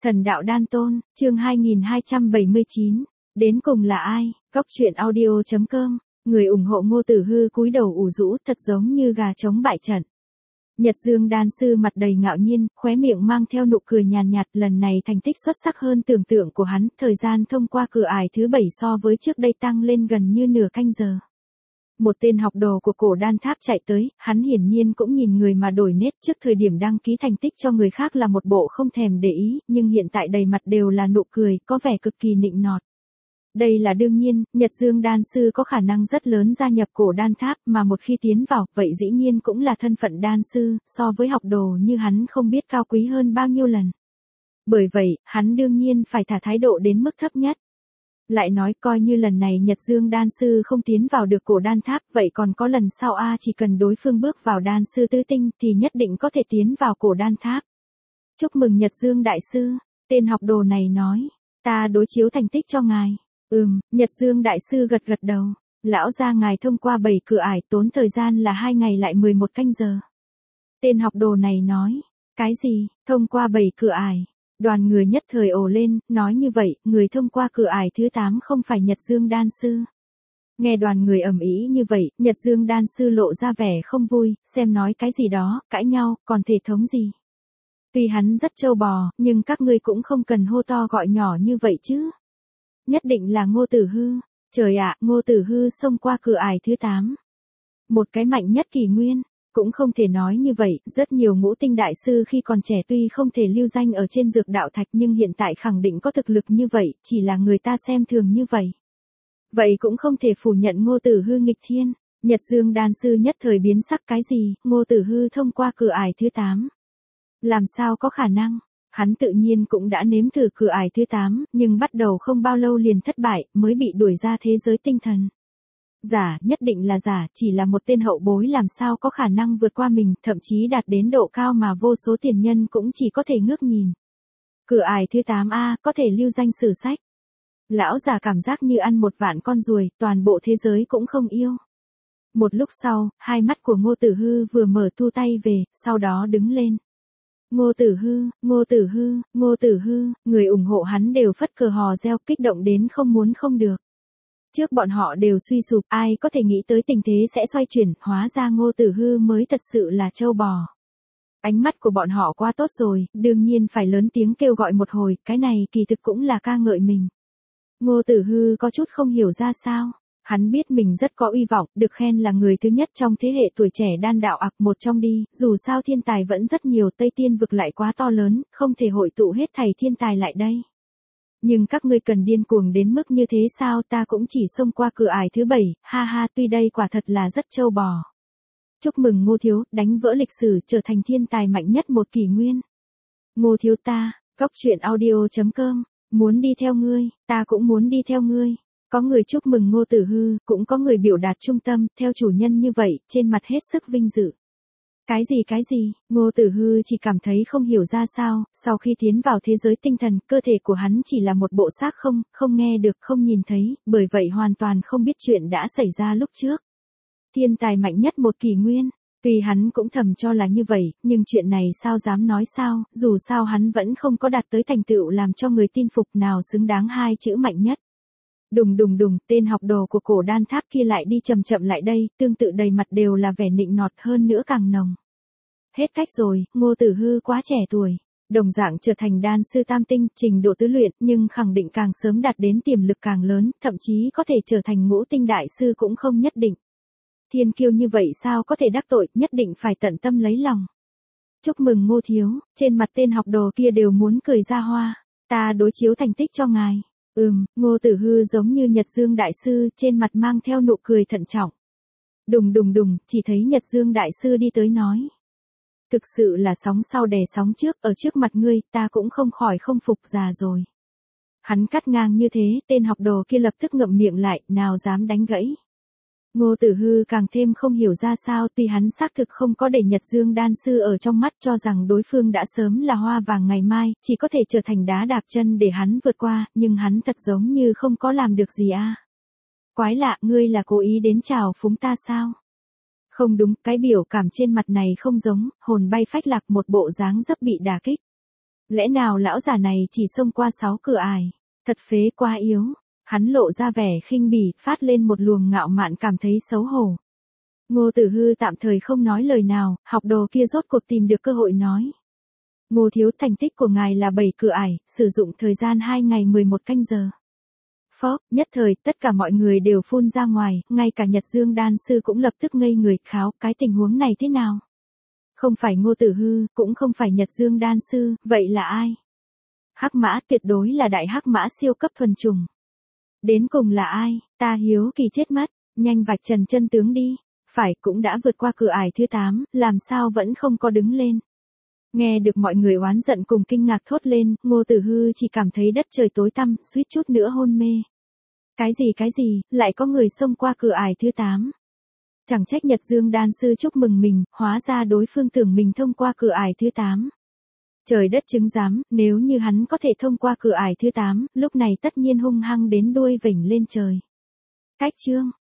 Thần đạo đan tôn, chương 2279. Đến cùng là ai? Góc truyện audio.com. Người ủng hộ Ngô Tử Hư cúi đầu ủ rũ thật giống như gà trống bại trận. Nhật Dương đan sư mặt đầy ngạo nhiên, khóe miệng mang theo nụ cười nhàn nhạt, lần này thành tích xuất sắc hơn tưởng tượng của hắn, thời gian thông qua cửa ải thứ 7 so với trước đây tăng lên gần như nửa canh giờ. Một tên học đồ của cổ đan tháp chạy tới, hắn hiển nhiên cũng nhìn người mà đổi nét, trước thời điểm đăng ký thành tích cho người khác là một bộ không thèm để ý, nhưng hiện tại đầy mặt đều là nụ cười, có vẻ cực kỳ nịnh nọt. Đây là đương nhiên, Nhật Dương đan sư có khả năng rất lớn gia nhập cổ đan tháp, mà một khi tiến vào, vậy dĩ nhiên cũng là thân phận đan sư, so với học đồ như hắn không biết cao quý hơn bao nhiêu lần. Bởi vậy, hắn đương nhiên phải thả thái độ đến mức thấp nhất. Lại nói coi như lần này Nhật Dương đan sư không tiến vào được cổ đan tháp, vậy còn có lần sau chỉ cần đối phương bước vào đan sư tứ tinh thì nhất định có thể tiến vào cổ đan tháp. Chúc mừng Nhật Dương đại sư, tên học đồ này nói, ta đối chiếu thành tích cho ngài. Nhật Dương đại sư gật gật đầu, lão gia ngài thông qua 7 cửa ải tốn thời gian là 2 ngày lại 11 canh giờ. Tên học đồ này nói, cái gì, thông qua 7 cửa ải? Đoàn người nhất thời ồ lên, nói như vậy, người thông qua cửa ải thứ 8 không phải Nhật Dương đan sư. Nghe đoàn người ầm ĩ như vậy, Nhật Dương đan sư lộ ra vẻ không vui, xem nói cái gì đó, cãi nhau, còn thể thống gì. Tuy hắn rất trâu bò, nhưng các ngươi cũng không cần hô to gọi nhỏ như vậy chứ. Nhất định là Ngô Tử Hư. Trời ạ, Ngô Tử Hư xông qua cửa ải thứ 8. Một cái mạnh nhất kỷ nguyên. Cũng không thể nói như vậy, rất nhiều ngũ tinh đại sư khi còn trẻ tuy không thể lưu danh ở trên dược đạo thạch nhưng hiện tại khẳng định có thực lực như vậy, chỉ là người ta xem thường như vậy. Vậy cũng không thể phủ nhận Ngô Tử Hư nghịch thiên. Nhật Dương đan sư nhất thời biến sắc, cái gì, Ngô Tử Hư thông qua cửa ải thứ 8. Làm sao có khả năng? Hắn tự nhiên cũng đã nếm thử cửa ải thứ 8, nhưng bắt đầu không bao lâu liền thất bại, mới bị đuổi ra thế giới tinh thần. Giả, nhất định là giả, chỉ là một tên hậu bối làm sao có khả năng vượt qua mình, thậm chí đạt đến độ cao mà vô số tiền nhân cũng chỉ có thể ngước nhìn. Cửa ải thứ 8A, có thể lưu danh sử sách. Lão già cảm giác như ăn một vạn con ruồi, toàn bộ thế giới cũng không yêu. Một lúc sau, hai mắt của Ngô Tử Hư vừa mở thu tay về, sau đó đứng lên. Ngô Tử Hư, Ngô Tử Hư, Ngô Tử Hư, người ủng hộ hắn đều phất cờ hò reo kích động đến không muốn không được. Trước bọn họ đều suy sụp, ai có thể nghĩ tới tình thế sẽ xoay chuyển, hóa ra Ngô Tử Hư mới thật sự là trâu bò. Ánh mắt của bọn họ quá tốt rồi, đương nhiên phải lớn tiếng kêu gọi một hồi, cái này kỳ thực cũng là ca ngợi mình. Ngô Tử Hư có chút không hiểu ra sao. Hắn biết mình rất có uy vọng, được khen là người thứ nhất trong thế hệ tuổi trẻ đan đạo một trong đi, dù sao thiên tài vẫn rất nhiều, Tây Tiên vực lại quá to lớn, không thể hội tụ hết thảy thiên tài lại đây. Nhưng các ngươi cần điên cuồng đến mức như thế sao, ta cũng chỉ xông qua cửa ải thứ 7, ha ha, tuy đây quả thật là rất trâu bò. Chúc mừng Ngô thiếu, đánh vỡ lịch sử trở thành thiên tài mạnh nhất một kỷ nguyên. Ngô thiếu ta, góc truyện audio.com, muốn đi theo ngươi, ta cũng muốn đi theo ngươi. Có người chúc mừng Ngô Tử Hư, cũng có người biểu đạt trung tâm, theo chủ nhân như vậy, trên mặt hết sức vinh dự. Cái gì, Ngô Tử Hư chỉ cảm thấy không hiểu ra sao, sau khi tiến vào thế giới tinh thần, cơ thể của hắn chỉ là một bộ xác không nghe được, không nhìn thấy, bởi vậy hoàn toàn không biết chuyện đã xảy ra lúc trước. Thiên tài mạnh nhất một kỷ nguyên, tuy hắn cũng thầm cho là như vậy, nhưng chuyện này sao dám nói sao, dù sao hắn vẫn không có đạt tới thành tựu làm cho người tin phục nào xứng đáng hai chữ mạnh nhất. Đùng, tên học đồ của cổ đan tháp kia lại đi chậm chậm lại đây, tương tự đầy mặt đều là vẻ nịnh nọt hơn nữa càng nồng. Hết cách rồi, Ngô Tử Hư quá trẻ tuổi, đồng dạng trở thành đan sư tam tinh, trình độ tứ luyện, nhưng khẳng định càng sớm đạt đến tiềm lực càng lớn, thậm chí có thể trở thành ngũ tinh đại sư cũng không nhất định. Thiên kiêu như vậy sao có thể đắc tội, nhất định phải tận tâm lấy lòng. Chúc mừng Ngô thiếu, trên mặt tên học đồ kia đều muốn cười ra hoa, ta đối chiếu thành tích cho ngài. Ngô Tử Hư giống như Nhật Dương đại sư, trên mặt mang theo nụ cười thận trọng. Đùng, chỉ thấy Nhật Dương đại sư đi tới nói. Thực sự là sóng sau đè sóng trước, ở trước mặt ngươi, ta cũng không khỏi không phục, già rồi. Hắn cắt ngang như thế, tên học đồ kia lập tức ngậm miệng lại, nào dám đánh gãy. Ngô Tử Hư càng thêm không hiểu ra sao, tuy hắn xác thực không có để Nhật Dương đan sư ở trong mắt, cho rằng đối phương đã sớm là hoa vàng ngày mai, chỉ có thể trở thành đá đạp chân để hắn vượt qua, nhưng hắn thật giống như không có làm được gì Quái lạ, ngươi là cố ý đến chào phúng ta sao? Không đúng, cái biểu cảm trên mặt này không giống, hồn bay phách lạc, một bộ dáng dấp bị đả kích. Lẽ nào lão già này chỉ xông qua 6 cửa ải? Thật phế quá yếu. Hắn lộ ra vẻ khinh bỉ, phát lên một luồng ngạo mạn cảm thấy xấu hổ. Ngô Tử Hư tạm thời không nói lời nào, học đồ kia rốt cuộc tìm được cơ hội nói. Ngô thiếu, thành tích của ngài là 7 cửa ải, sử dụng thời gian 2 ngày 11 canh giờ. Phó, nhất thời, tất cả mọi người đều phun ra ngoài, ngay cả Nhật Dương đan sư cũng lập tức ngây người, kháo, cái tình huống này thế nào? Không phải Ngô Tử Hư, cũng không phải Nhật Dương đan sư, vậy là ai? Hắc mã, tuyệt đối là đại hắc mã siêu cấp thuần trùng. Đến cùng là ai? Ta hiếu kỳ chết mất, nhanh vạch trần chân tướng đi. Phải, cũng đã vượt qua cửa ải thứ 8, làm sao vẫn không có đứng lên. Nghe được mọi người oán giận cùng kinh ngạc thốt lên, Ngô Tử Hư chỉ cảm thấy đất trời tối tăm, suýt chút nữa hôn mê. Cái gì, lại có người xông qua cửa ải thứ 8. Chẳng trách Nhật Dương đan sư chúc mừng mình, hóa ra đối phương tưởng mình thông qua cửa ải thứ 8. Trời đất chứng giám, nếu như hắn có thể thông qua cửa ải thứ 8, lúc này tất nhiên hung hăng đến đuôi vểnh lên trời. Cách chương